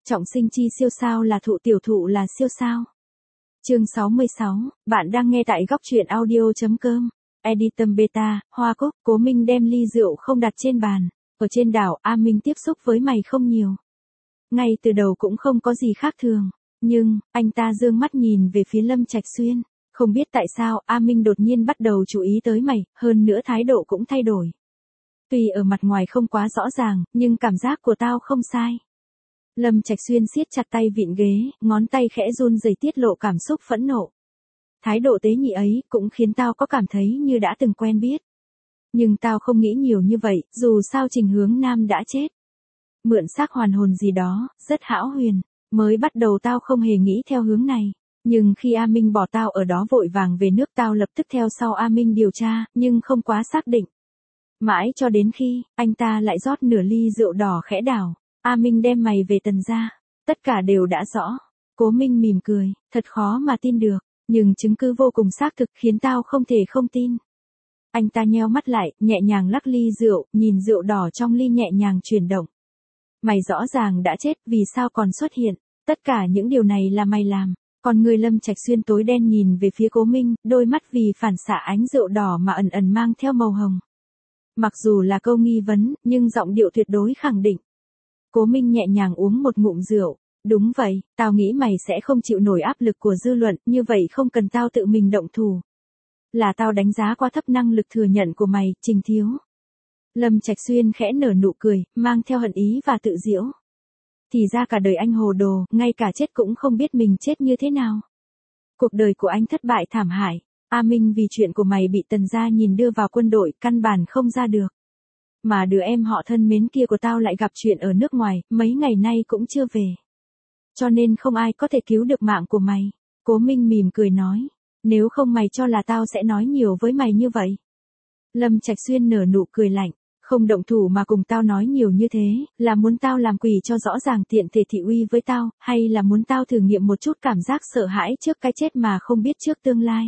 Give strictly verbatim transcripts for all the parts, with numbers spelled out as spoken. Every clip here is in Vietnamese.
Trọng sinh chi siêu sao là thụ, tiểu thụ là siêu sao. Chương sáu mươi sáu, bạn đang nghe tại góc truyện audio.com. Editum Beta, Hoa Cúc, Cố Minh đem ly rượu không đặt trên bàn. Ở trên đảo, A Minh tiếp xúc với mày không nhiều. Ngay từ đầu cũng không có gì khác thường. Nhưng, anh ta dương mắt nhìn về phía Lâm Trạch Xuyên. Không biết tại sao, A Minh đột nhiên bắt đầu chú ý tới mày, hơn nữa thái độ cũng thay đổi. Tuy ở mặt ngoài không quá rõ ràng, nhưng cảm giác của tao không sai. Lâm Trạch Xuyên siết chặt tay vịn ghế, ngón tay khẽ run rẩy tiết lộ cảm xúc phẫn nộ. Thái độ tế nhị ấy cũng khiến tao có cảm thấy như đã từng quen biết. Nhưng tao không nghĩ nhiều như vậy, dù sao Trình Hướng Nam đã chết. Mượn xác hoàn hồn gì đó, rất hão huyền. Mới bắt đầu tao không hề nghĩ theo hướng này. Nhưng khi A Minh bỏ tao ở đó vội vàng về nước, tao lập tức theo sau A Minh điều tra, nhưng không quá xác định. Mãi cho đến khi, anh ta lại rót nửa ly rượu đỏ khẽ đảo. A Minh đem mày về Tần gia. Tất cả đều đã rõ. Cố Minh mỉm cười, thật khó mà tin được. Nhưng chứng cứ vô cùng xác thực khiến tao không thể không tin. Anh ta nheo mắt lại, nhẹ nhàng lắc ly rượu, nhìn rượu đỏ trong ly nhẹ nhàng chuyển động. Mày rõ ràng đã chết, vì sao còn xuất hiện? Tất cả những điều này là mày làm. Còn người Lâm Trạch Xuyên tối đen nhìn về phía Cố Minh, đôi mắt vì phản xạ ánh rượu đỏ mà ẩn ẩn mang theo màu hồng. Mặc dù là câu nghi vấn, nhưng giọng điệu tuyệt đối khẳng định. Cố Minh nhẹ nhàng uống một ngụm rượu. Đúng vậy, tao nghĩ mày sẽ không chịu nổi áp lực của dư luận, như vậy không cần tao tự mình động thủ. Là tao đánh giá quá thấp năng lực thừa nhận của mày, Trình Thiếu. Lâm Trạch Xuyên khẽ nở nụ cười, mang theo hận ý và tự giễu. Thì ra cả đời anh hồ đồ, ngay cả chết cũng không biết mình chết như thế nào. Cuộc đời của anh thất bại thảm hại. A Minh vì chuyện của mày bị Tần gia nhìn đưa vào quân đội, căn bản không ra được. Mà đứa em họ thân mến kia của tao lại gặp chuyện ở nước ngoài, mấy ngày nay cũng chưa về. Cho nên không ai có thể cứu được mạng của mày. Cố Minh mỉm cười nói. Nếu không mày cho là tao sẽ nói nhiều với mày như vậy. Lâm Trạch Xuyên nở nụ cười lạnh. Không động thủ mà cùng tao nói nhiều như thế, là muốn tao làm quỷ cho rõ ràng tiện thể thị uy với tao, hay là muốn tao thử nghiệm một chút cảm giác sợ hãi trước cái chết mà không biết trước tương lai?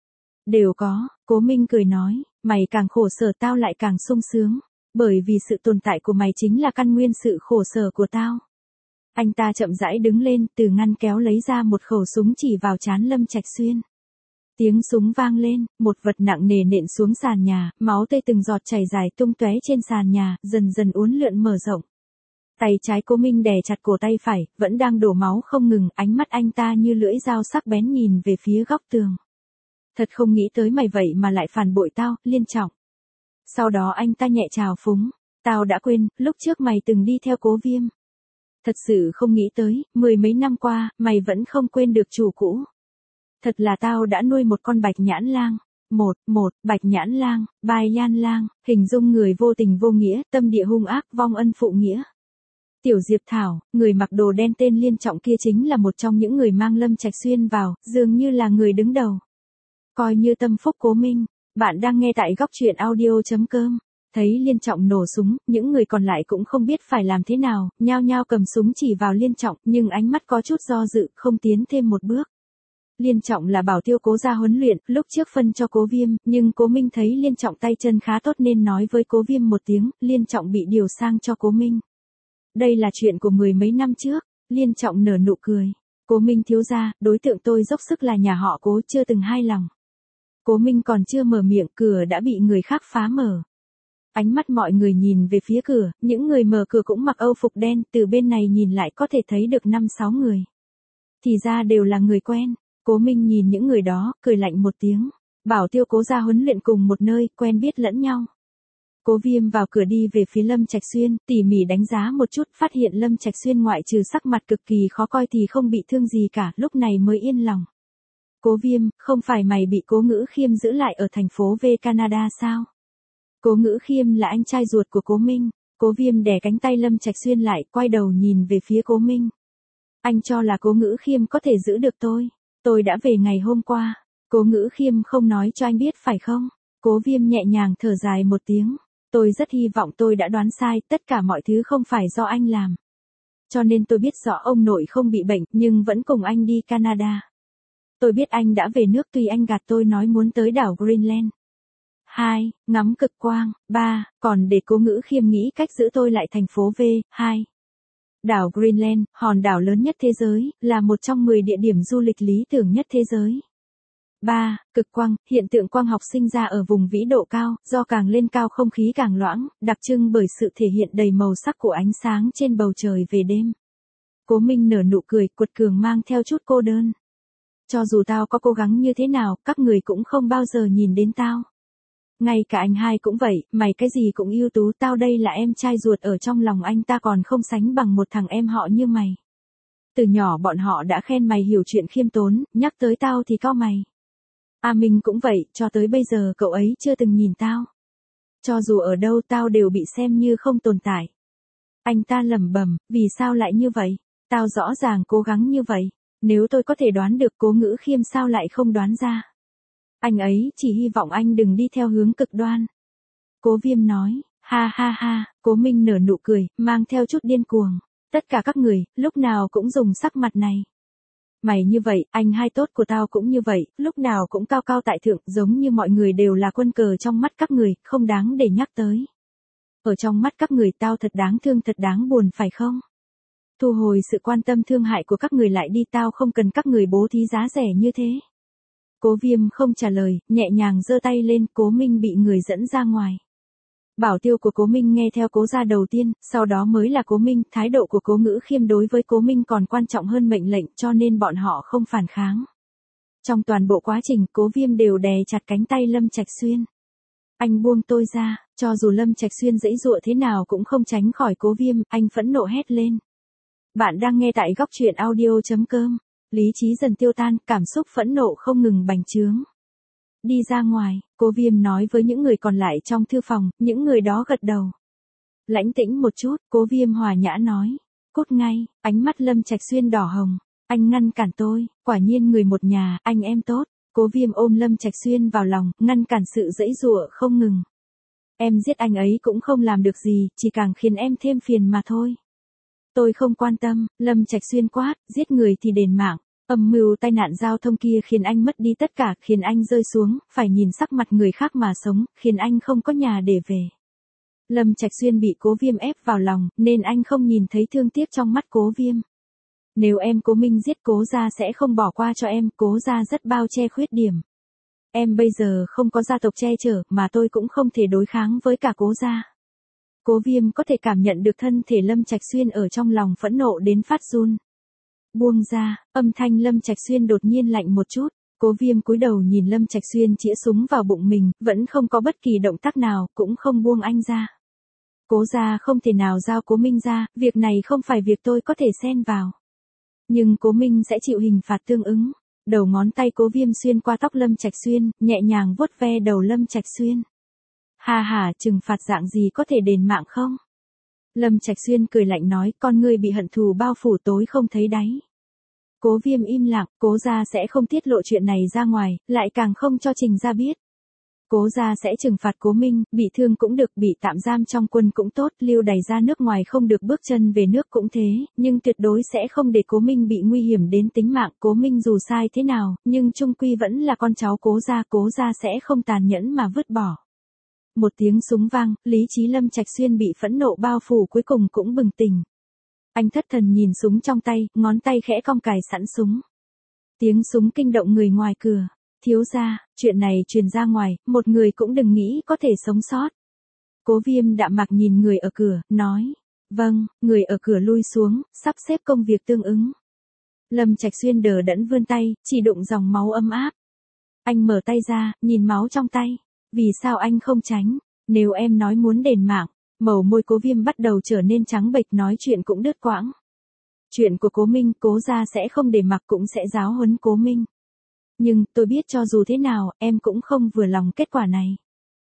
Đều có, Cố Minh cười nói, mày càng khổ sở tao lại càng sung sướng, bởi vì sự tồn tại của mày chính là căn nguyên sự khổ sở của tao. Anh ta chậm rãi đứng lên, từ ngăn kéo lấy ra một khẩu súng chỉ vào trán Lâm Trạch Xuyên. Tiếng súng vang lên, một vật nặng nề nện xuống sàn nhà, máu tươi từng giọt chảy dài tung tóe trên sàn nhà, dần dần uốn lượn mở rộng. Tay trái Cố Minh đè chặt cổ tay phải, vẫn đang đổ máu không ngừng, ánh mắt anh ta như lưỡi dao sắc bén nhìn về phía góc tường. Thật không nghĩ tới mày vậy mà lại phản bội tao, Liên Trọng. Sau đó anh ta nhẹ chào phúng, tao đã quên, lúc trước mày từng đi theo Cố Viêm. Thật sự không nghĩ tới, mười mấy năm qua, mày vẫn không quên được chủ cũ. Thật là tao đã nuôi một con bạch nhãn lang. Một, một, bạch nhãn lang, bài nhan lang, hình dung người vô tình vô nghĩa, tâm địa hung ác, vong ân phụ nghĩa. Tiểu Diệp Thảo, người mặc đồ đen tên Liên Trọng kia chính là một trong những người mang Lâm Trạch Xuyên vào, dường như là người đứng đầu. Coi như tâm phúc Cố Minh, bạn đang nghe tại góc truyện audio.com. Thấy Liên Trọng nổ súng, những người còn lại cũng không biết phải làm thế nào, nhao nhao cầm súng chỉ vào Liên Trọng, nhưng ánh mắt có chút do dự, không tiến thêm một bước. Liên Trọng là bảo tiêu Cố gia huấn luyện, lúc trước phân cho Cố Viêm, nhưng Cố Minh thấy Liên Trọng tay chân khá tốt nên nói với Cố Viêm một tiếng, Liên Trọng bị điều sang cho Cố Minh. Đây là chuyện của mười mấy năm trước, Liên Trọng nở nụ cười. Cố Minh thiếu gia, đối tượng tôi dốc sức là nhà họ Cố, chưa từng hai lòng. Cố Minh còn chưa mở miệng, cửa đã bị người khác phá mở. Ánh mắt mọi người nhìn về phía cửa, những người mở cửa cũng mặc âu phục đen, từ bên này nhìn lại có thể thấy được năm sáu người. Thì ra đều là người quen. Cố Minh nhìn những người đó, cười lạnh một tiếng. Bảo tiêu Cố gia huấn luyện cùng một nơi, quen biết lẫn nhau. Cố Viêm vào cửa đi về phía Lâm Trạch Xuyên, tỉ mỉ đánh giá một chút, phát hiện Lâm Trạch Xuyên ngoại trừ sắc mặt cực kỳ khó coi thì không bị thương gì cả, lúc này mới yên lòng. Cố Viêm, không phải mày bị Cố Ngữ Khiêm giữ lại ở thành phố V Canada sao? Cố Ngữ Khiêm là anh trai ruột của Cố Minh. Cố Viêm đè cánh tay Lâm Trạch Xuyên lại, quay đầu nhìn về phía Cố Minh. Anh cho là Cố Ngữ Khiêm có thể giữ được tôi. Tôi đã về ngày hôm qua. Cố Ngữ Khiêm không nói cho anh biết phải không? Cố Viêm nhẹ nhàng thở dài một tiếng. Tôi rất hy vọng tôi đã đoán sai, tất cả mọi thứ không phải do anh làm. Cho nên tôi biết rõ ông nội không bị bệnh, nhưng vẫn cùng anh đi Canada. Tôi biết anh đã về nước tuy anh gạt tôi nói muốn tới đảo Greenland. Hai, ngắm cực quang. Ba, còn để Cố Ngữ Khiêm nghĩ cách giữ tôi lại thành phố V. Hai. Đảo Greenland, hòn đảo lớn nhất thế giới, là một trong mười địa điểm du lịch lý tưởng nhất thế giới. ba. Cực quang, hiện tượng quang học sinh ra ở vùng vĩ độ cao, do càng lên cao không khí càng loãng, đặc trưng bởi sự thể hiện đầy màu sắc của ánh sáng trên bầu trời về đêm. Cố Minh nở nụ cười, quật cường mang theo chút cô đơn. Cho dù tao có cố gắng như thế nào, các người cũng không bao giờ nhìn đến tao. Ngay cả anh hai cũng vậy, mày cái gì cũng ưu tú, tao đây là em trai ruột ở trong lòng anh ta còn không sánh bằng một thằng em họ như mày. Từ nhỏ bọn họ đã khen mày hiểu chuyện khiêm tốn, nhắc tới tao thì cau mày. A Minh cũng vậy, cho tới bây giờ cậu ấy chưa từng nhìn tao. Cho dù ở đâu tao đều bị xem như không tồn tại. Anh ta lẩm bẩm, vì sao lại như vậy? Tao rõ ràng cố gắng như vậy. Nếu tôi có thể đoán được Cố Ngữ Khiêm sao lại không đoán ra? Anh ấy chỉ hy vọng anh đừng đi theo hướng cực đoan. Cố Viêm nói, ha ha ha, Cố Minh nở nụ cười, mang theo chút điên cuồng. Tất cả các người, lúc nào cũng dùng sắc mặt này. Mày như vậy, anh hai tốt của tao cũng như vậy, lúc nào cũng cao cao tại thượng, giống như mọi người đều là quân cờ trong mắt các người, không đáng để nhắc tới. Ở trong mắt các người tao thật đáng thương, thật đáng buồn phải không? Thu hồi sự quan tâm thương hại của các người lại đi, tao không cần các người bố thí giá rẻ như thế. Cố Viêm không trả lời, nhẹ nhàng giơ tay lên, Cố Minh bị người dẫn ra ngoài. Bảo tiêu của Cố Minh nghe theo Cố gia đầu tiên, sau đó mới là Cố Minh, thái độ của Cố Ngữ Khiêm đối với Cố Minh còn quan trọng hơn mệnh lệnh, cho nên bọn họ không phản kháng. Trong toàn bộ quá trình, Cố Viêm đều đè chặt cánh tay Lâm Trạch Xuyên. Anh buông tôi ra, cho dù Lâm Trạch Xuyên giãy giụa thế nào cũng không tránh khỏi Cố Viêm, anh phẫn nộ hét lên. Bạn đang nghe tại góc truyện audio chấm com. Lý trí dần tiêu tan, cảm xúc phẫn nộ không ngừng bành trướng. Đi ra ngoài, Cố Viêm nói với những người còn lại trong thư phòng, những người đó gật đầu. Lãnh tĩnh một chút, Cố Viêm hòa nhã nói. Cút ngay, ánh mắt Lâm Trạch Xuyên đỏ hồng. Anh ngăn cản tôi, quả nhiên người một nhà, anh em tốt. Cố Viêm ôm Lâm Trạch Xuyên vào lòng, ngăn cản sự giãy giụa không ngừng. Em giết anh ấy cũng không làm được gì, chỉ càng khiến em thêm phiền mà thôi. Tôi không quan tâm, Lâm Trạch Xuyên quát, giết người thì đền mạng. Âm mưu tai nạn giao thông kia khiến anh mất đi tất cả, khiến anh rơi xuống, phải nhìn sắc mặt người khác mà sống, khiến anh không có nhà để về. Lâm Trạch Xuyên bị Cố Viêm ép vào lòng, nên anh không nhìn thấy thương tiếc trong mắt Cố Viêm. Nếu em Cố Minh giết Cố gia sẽ không bỏ qua cho em, Cố gia rất bao che khuyết điểm. Em bây giờ không có gia tộc che chở, mà tôi cũng không thể đối kháng với cả Cố gia. Cố Viêm có thể cảm nhận được thân thể Lâm Trạch Xuyên ở trong lòng phẫn nộ đến phát run. Buông ra, âm thanh Lâm Trạch Xuyên đột nhiên lạnh một chút. Cố Viêm cúi đầu nhìn Lâm Trạch Xuyên chĩa súng vào bụng mình, vẫn không có bất kỳ động tác nào, cũng không buông anh ra. Cố gia không thể nào giao Cố Minh ra, việc này không phải việc tôi có thể xen vào. Nhưng Cố Minh sẽ chịu hình phạt tương ứng. Đầu ngón tay Cố Viêm xuyên qua tóc Lâm Trạch Xuyên, nhẹ nhàng vuốt ve đầu Lâm Trạch Xuyên. Hà hà, trừng phạt dạng gì có thể đền mạng không? Lâm Trạch Xuyên cười lạnh nói, con ngươi bị hận thù bao phủ tối không thấy đáy. Cố Viêm im lặng, Cố gia sẽ không tiết lộ chuyện này ra ngoài, lại càng không cho Trình gia biết. Cố gia sẽ trừng phạt Cố Minh, bị thương cũng được, bị tạm giam trong quân cũng tốt, lưu đày ra nước ngoài không được, bước chân về nước cũng thế, nhưng tuyệt đối sẽ không để Cố Minh bị nguy hiểm đến tính mạng. Cố Minh dù sai thế nào, nhưng chung quy vẫn là con cháu Cố gia, Cố gia sẽ không tàn nhẫn mà vứt bỏ. Một tiếng súng vang, lý trí Lâm Trạch Xuyên bị phẫn nộ bao phủ cuối cùng cũng bừng tỉnh. Anh thất thần nhìn súng trong tay, ngón tay khẽ cong cài sẵn súng. Tiếng súng kinh động người ngoài cửa. Thiếu gia, chuyện này truyền ra ngoài, một người cũng đừng nghĩ có thể sống sót. Cố Viêm đạm mạc nhìn người ở cửa, nói. Vâng, người ở cửa lui xuống, sắp xếp công việc tương ứng. Lâm Trạch Xuyên đờ đẫn vươn tay, chỉ đụng dòng máu ấm áp. Anh mở tay ra, nhìn máu trong tay. Vì sao anh không tránh? Nếu em nói muốn đền mạng, màu môi Cố Viêm bắt đầu trở nên trắng bệch, nói chuyện cũng đứt quãng. Chuyện của Cố Minh, Cố gia sẽ không để mặc, cũng sẽ giáo huấn Cố Minh. Nhưng, tôi biết cho dù thế nào, em cũng không vừa lòng kết quả này.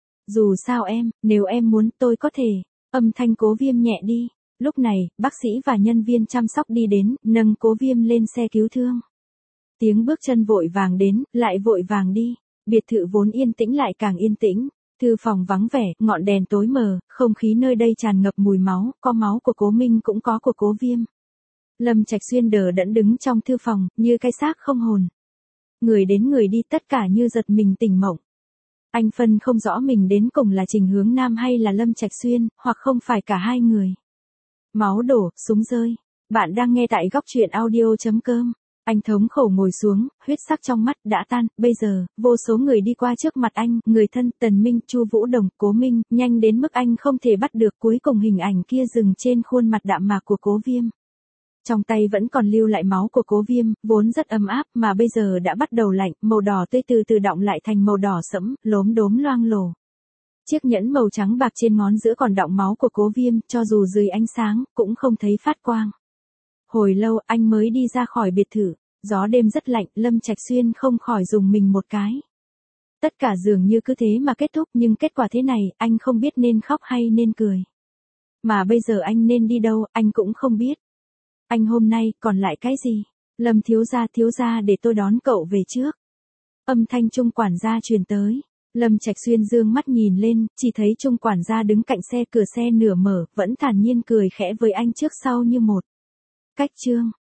Dù sao em, nếu em muốn, tôi có thể. Âm thanh Cố Viêm nhẹ đi. Lúc này, bác sĩ và nhân viên chăm sóc đi đến, nâng Cố Viêm lên xe cứu thương. Tiếng bước chân vội vàng đến, lại vội vàng đi. Biệt thự vốn yên tĩnh lại càng yên tĩnh. Thư phòng vắng vẻ, ngọn đèn tối mờ, không khí nơi đây tràn ngập mùi máu, có máu của Cố Minh cũng có của Cố Viêm. Lâm Trạch Xuyên đờ đẫn đứng trong thư phòng, như cái xác không hồn. Người đến người đi, tất cả như giật mình tỉnh mộng. Anh phân không rõ mình đến cùng là Trình Hướng Nam hay là Lâm Trạch Xuyên, hoặc không phải cả hai người. Máu đổ, súng rơi. Bạn đang nghe tại góc truyện audio.com. Anh thống khổ ngồi xuống, huyết sắc trong mắt đã tan, bây giờ, vô số người đi qua trước mặt anh, người thân, Tần Minh, Chu Vũ Đồng, Cố Minh, nhanh đến mức anh không thể bắt được, cuối cùng hình ảnh kia dừng trên khuôn mặt đạm mạc của Cố Viêm. Trong tay vẫn còn lưu lại máu của Cố Viêm, vốn rất ấm áp mà bây giờ đã bắt đầu lạnh, màu đỏ tươi từ từ đọng lại thành màu đỏ sẫm, lốm đốm loang lổ. Chiếc nhẫn màu trắng bạc trên ngón giữa còn đọng máu của Cố Viêm, cho dù dưới ánh sáng, cũng không thấy phát quang. Hồi lâu anh mới đi ra khỏi biệt thự, gió đêm rất lạnh, Lâm Trạch Xuyên không khỏi rùng mình một cái. Tất cả dường như cứ thế mà kết thúc, nhưng kết quả thế này, anh không biết nên khóc hay nên cười. Mà bây giờ anh nên đi đâu, anh cũng không biết. Anh hôm nay còn lại cái gì? Lâm thiếu gia thiếu gia để tôi đón cậu về trước. Âm thanh Trung quản gia truyền tới. Lâm Trạch Xuyên dương mắt nhìn lên, chỉ thấy Trung quản gia đứng cạnh xe, cửa xe nửa mở, vẫn thản nhiên cười khẽ với anh trước sau như một. Cách chương